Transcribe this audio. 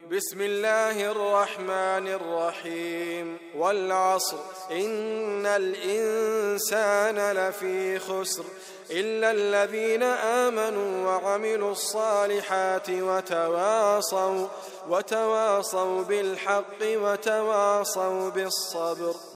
بسم الله الرحمن الرحيم والعصر إن الإنسان لفي خسر إلا الذين آمنوا وعملوا الصالحات وتواصوا بالحق وتواصوا بالصبر.